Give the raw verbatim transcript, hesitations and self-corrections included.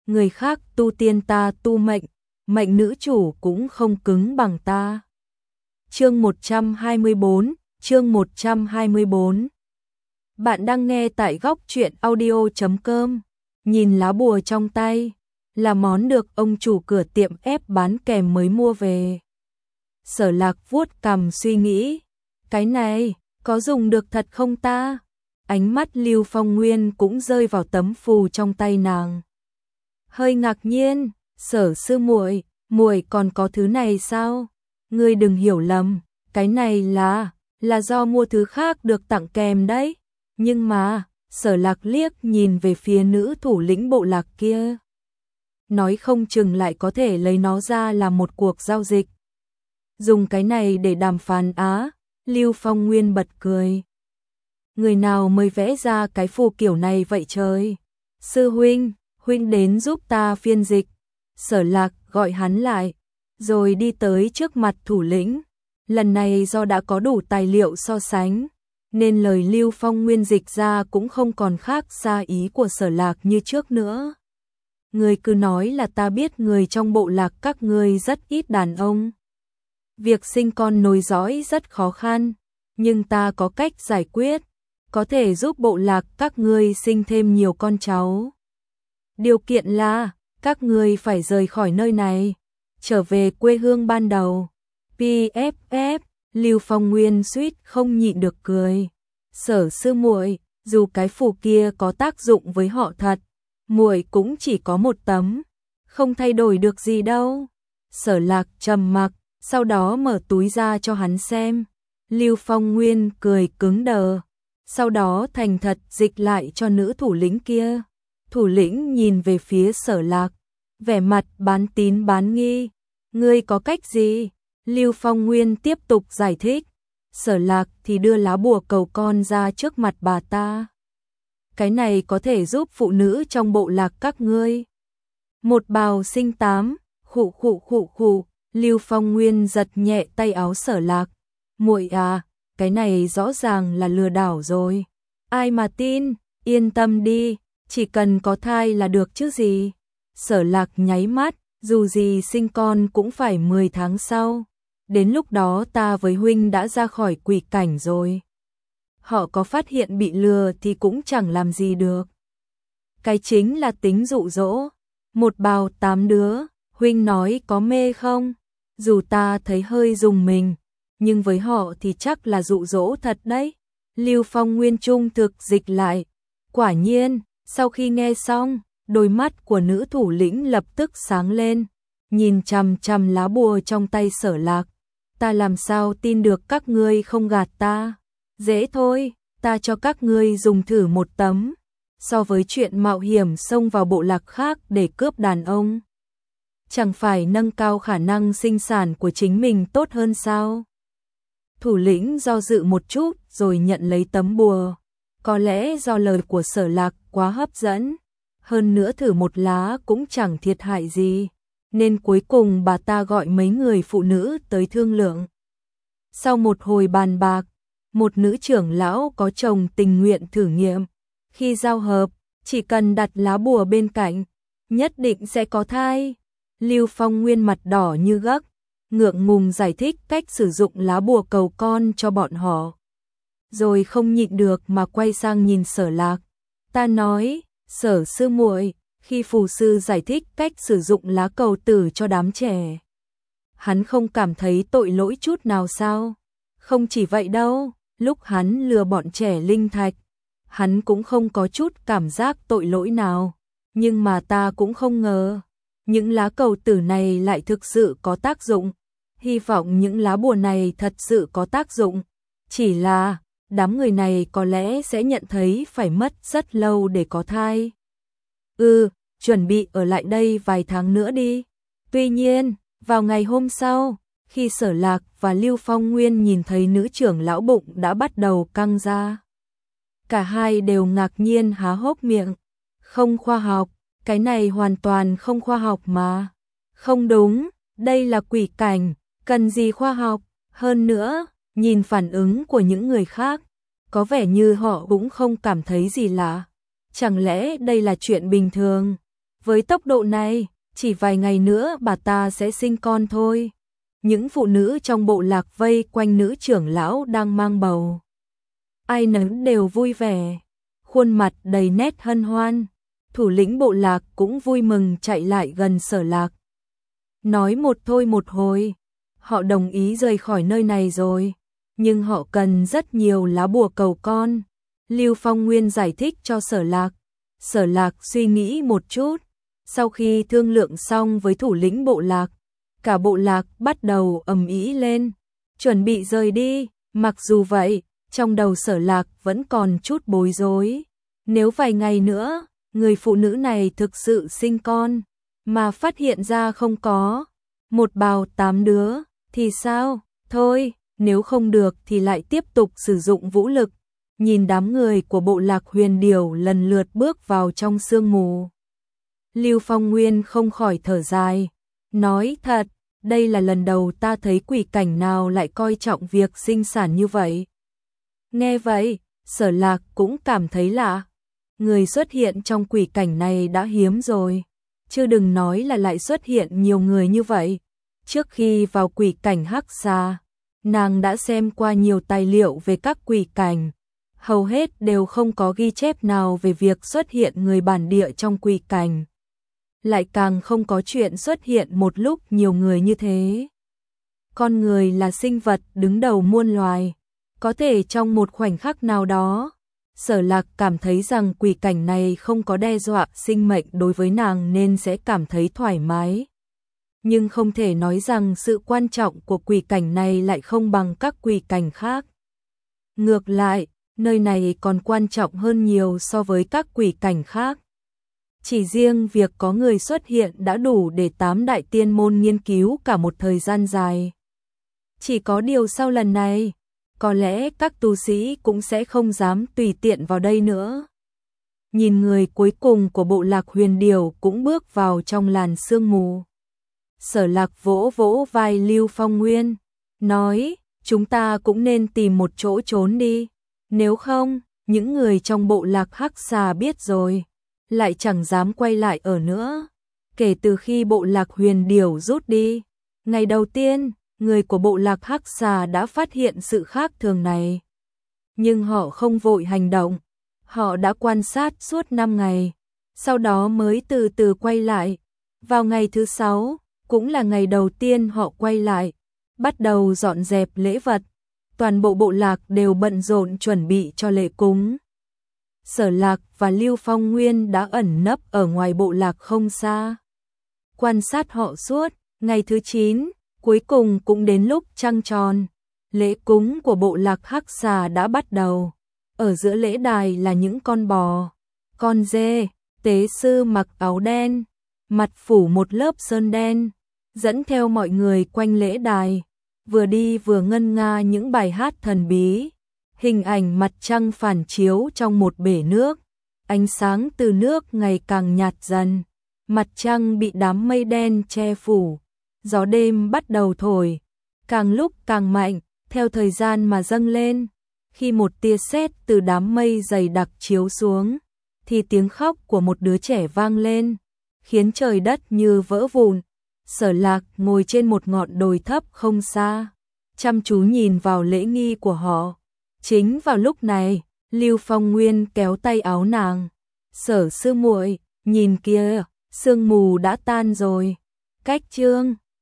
người khác tu tiên ta tu mệnh, mệnh nữ chủ cũng không cứng bằng ta. Chương một trăm hai mươi bốn, chương một trăm hai mươi bốn. Bạn đang nghe tại góc truyện audio chấm com. Nhìn lá bùa trong tay, là món được ông chủ cửa tiệm ép bán kèm mới mua về. Sở Lạc vuốt cằm suy nghĩ, cái này có dùng được thật không ta? Ánh mắt Lưu Phong Nguyên cũng rơi vào tấm phù trong tay nàng. Hơi ngạc nhiên, Sở sư muội, muội còn có thứ này sao? Ngươi đừng hiểu lầm, cái này là là do mua thứ khác được tặng kèm đấy. Nhưng mà, Sở Lạc liếc nhìn về phía nữ thủ lĩnh bộ lạc kia. Nói không chừng lại có thể lấy nó ra làm một cuộc giao dịch. Dùng cái này để đàm phán á, Lưu Phong Nguyên bật cười. Người nào mới vẽ ra cái phù kiểu này vậy trời? Sư huynh, huynh đến giúp ta phiên dịch. Sở Lạc gọi hắn lại, rồi đi tới trước mặt thủ lĩnh. Lần này do đã có đủ tài liệu so sánh, nên lời Lưu Phong Nguyên dịch ra cũng không còn khác xa ý của Sở Lạc như trước nữa. Người cứ nói là ta biết người trong bộ lạc các ngươi rất ít đàn ông. Việc sinh con nối dõi rất khó khăn, nhưng ta có cách giải quyết, có thể giúp bộ lạc các ngươi sinh thêm nhiều con cháu. Điều kiện là, các ngươi phải rời khỏi nơi này, trở về quê hương ban đầu. pê ép ép, Lưu Phong Nguyên suýt không nhịn được cười. Sở sư muội, dù cái phù kia có tác dụng với họ thật, muội cũng chỉ có một tấm, không thay đổi được gì đâu. Sở Lạc trầm mặc, sau đó mở túi ra cho hắn xem. Lưu Phong Nguyên cười cứng đờ, sau đó thành thật dịch lại cho nữ thủ lĩnh kia. Thủ lĩnh nhìn về phía Sở Lạc, vẻ mặt bán tín bán nghi. Ngươi có cách gì? Lưu Phong Nguyên tiếp tục giải thích. Sở Lạc thì đưa lá bùa cầu con ra trước mặt bà ta. Cái này có thể giúp phụ nữ trong bộ lạc các ngươi một bào sinh tám. Khụ khụ khụ khụ. Lưu Phong Nguyên giật nhẹ tay áo Sở Lạc. Muội à, cái này rõ ràng là lừa đảo rồi. Ai mà tin, yên tâm đi, chỉ cần có thai là được chứ gì. Sở Lạc nháy mắt, dù gì sinh con cũng phải mười tháng sau. Đến lúc đó ta với huynh đã ra khỏi quỷ cảnh rồi. Họ có phát hiện bị lừa thì cũng chẳng làm gì được. Cái chính là tính dụ dỗ. Một bào tám đứa, huynh nói có mê không? Dù ta thấy hơi rùng mình, nhưng với họ thì chắc là dụ dỗ thật đấy. Lưu Phong Nguyên trung thực dịch lại. Quả nhiên, sau khi nghe xong, đôi mắt của nữ thủ lĩnh lập tức sáng lên, nhìn chằm chằm lá bùa trong tay Sở Lạc. Ta làm sao tin được các ngươi không gạt ta? Dễ thôi, ta cho các ngươi dùng thử một tấm. So với chuyện mạo hiểm xông vào bộ lạc khác để cướp đàn ông, chẳng phải nâng cao khả năng sinh sản của chính mình tốt hơn sao? Thủ lĩnh do dự một chút rồi nhận lấy tấm bùa. Có lẽ do lời của Sở Lạc quá hấp dẫn, hơn nữa thử một lá cũng chẳng thiệt hại gì, nên cuối cùng bà ta gọi mấy người phụ nữ tới thương lượng. Sau một hồi bàn bạc, một nữ trưởng lão có chồng tình nguyện thử nghiệm. Khi giao hợp, chỉ cần đặt lá bùa bên cạnh, nhất định sẽ có thai. Lưu Phong Nguyên mặt đỏ như gấc, ngượng ngùng giải thích cách sử dụng lá bùa cầu con cho bọn họ. Rồi không nhịn được mà quay sang nhìn Sở Lạc. Ta nói, Sở sư muội, khi phù sư giải thích cách sử dụng lá cầu tử cho đám trẻ, hắn không cảm thấy tội lỗi chút nào sao? Không chỉ vậy đâu, lúc hắn lừa bọn trẻ linh thạch, hắn cũng không có chút cảm giác tội lỗi nào. Nhưng mà ta cũng không ngờ, những lá cầu tử này lại thực sự có tác dụng. Hy vọng những lá bùa này thật sự có tác dụng. Chỉ là, đám người này có lẽ sẽ nhận thấy phải mất rất lâu để có thai. Ừ, chuẩn bị ở lại đây vài tháng nữa đi. Tuy nhiên, vào ngày hôm sau, khi Sở Lạc và Lưu Phong Nguyên nhìn thấy nữ trưởng lão bụng đã bắt đầu căng ra, cả hai đều ngạc nhiên há hốc miệng. Không khoa học, cái này hoàn toàn không khoa học mà. Không đúng, đây là quỷ cảnh, cần gì khoa học? Hơn nữa, nhìn phản ứng của những người khác, có vẻ như họ cũng không cảm thấy gì lạ. Chẳng lẽ đây là chuyện bình thường? Với tốc độ này, chỉ vài ngày nữa bà ta sẽ sinh con thôi. Những phụ nữ trong bộ lạc vây quanh nữ trưởng lão đang mang bầu. Ai nấy đều vui vẻ, khuôn mặt đầy nét hân hoan. Thủ lĩnh bộ lạc cũng vui mừng chạy lại gần Sở Lạc. Nói một thôi một hồi, họ đồng ý rời khỏi nơi này rồi, nhưng họ cần rất nhiều lá bùa cầu con. Lưu Phong Nguyên giải thích cho Sở Lạc. Sở Lạc suy nghĩ một chút, sau khi thương lượng xong với thủ lĩnh bộ lạc, cả bộ lạc bắt đầu ầm ĩ lên, chuẩn bị rời đi. Mặc dù vậy, trong đầu Sở Lạc vẫn còn chút bối rối. Nếu vài ngày nữa, người phụ nữ này thực sự sinh con, mà phát hiện ra không có một bào tám đứa, thì sao? Thôi, nếu không được thì lại tiếp tục sử dụng vũ lực. Nhìn đám người của bộ lạc Huyền Điểu lần lượt bước vào trong sương mù, Lưu Phong Nguyên không khỏi thở dài, nói thật, đây là lần đầu ta thấy quỷ cảnh nào lại coi trọng việc sinh sản như vậy. Nghe vậy, Sở Lạc cũng cảm thấy lạ. Người xuất hiện trong quỷ cảnh này đã hiếm rồi, chứ đừng nói là lại xuất hiện nhiều người như vậy. Trước khi vào quỷ cảnh Hắc Xà, nàng đã xem qua nhiều tài liệu về các quỷ cảnh, hầu hết đều không có ghi chép nào về việc xuất hiện người bản địa trong quỷ cảnh. Lại càng không có chuyện xuất hiện một lúc nhiều người như thế. Con người là sinh vật đứng đầu muôn loài, có thể trong một khoảnh khắc nào đó, Sở Lạc cảm thấy rằng quỷ cảnh này không có đe dọa sinh mệnh đối với nàng nên sẽ cảm thấy thoải mái. Nhưng không thể nói rằng sự quan trọng của quỷ cảnh này lại không bằng các quỷ cảnh khác. Ngược lại, nơi này còn quan trọng hơn nhiều so với các quỷ cảnh khác. Chỉ riêng việc có người xuất hiện đã đủ để tám đại tiên môn nghiên cứu cả một thời gian dài. Chỉ có điều sau lần này, có lẽ các tu sĩ cũng sẽ không dám tùy tiện vào đây nữa. Nhìn người cuối cùng của bộ lạc Huyền Điểu cũng bước vào trong làn sương mù. Sở Lạc vỗ vỗ vai Lưu Phong Nguyên, nói, chúng ta cũng nên tìm một chỗ trốn đi. Nếu không, những người trong bộ lạc Hắc Xà biết rồi, lại chẳng dám quay lại ở nữa. Kể từ khi bộ lạc Huyền Điểu rút đi, ngày đầu tiên, người của bộ lạc Hắc Xà đã phát hiện sự khác thường này. Nhưng họ không vội hành động, họ đã quan sát suốt năm ngày, sau đó mới từ từ quay lại. Vào ngày thứ sáu, cũng là ngày đầu tiên họ quay lại, bắt đầu dọn dẹp lễ vật. Toàn bộ bộ lạc đều bận rộn chuẩn bị cho lễ cúng. Sở Lạc và Lưu Phong Nguyên đã ẩn nấp ở ngoài bộ lạc không xa, quan sát họ suốt. Ngày thứ chín, cuối cùng cũng đến lúc trăng tròn. Lễ cúng của bộ lạc Hắc Xà đã bắt đầu. Ở giữa lễ đài là những con bò, con dê. Tế sư mặc áo đen, mặt phủ một lớp sơn đen, dẫn theo mọi người quanh lễ đài, vừa đi vừa ngân nga những bài hát thần bí. Hình ảnh mặt trăng phản chiếu trong một bể nước, ánh sáng từ nước ngày càng nhạt dần, mặt trăng bị đám mây đen che phủ, gió đêm bắt đầu thổi, càng lúc càng mạnh, theo thời gian mà dâng lên. Khi một tia sét từ đám mây dày đặc chiếu xuống, thì tiếng khóc của một đứa trẻ vang lên, khiến trời đất như vỡ vụn. Sở Lạc ngồi trên một ngọn đồi thấp không xa, chăm chú nhìn vào lễ nghi của họ. Chính vào lúc này, Lưu Phong Nguyên kéo tay áo nàng. Sở sư muội, nhìn kia, sương mù đã tan rồi. Cách chương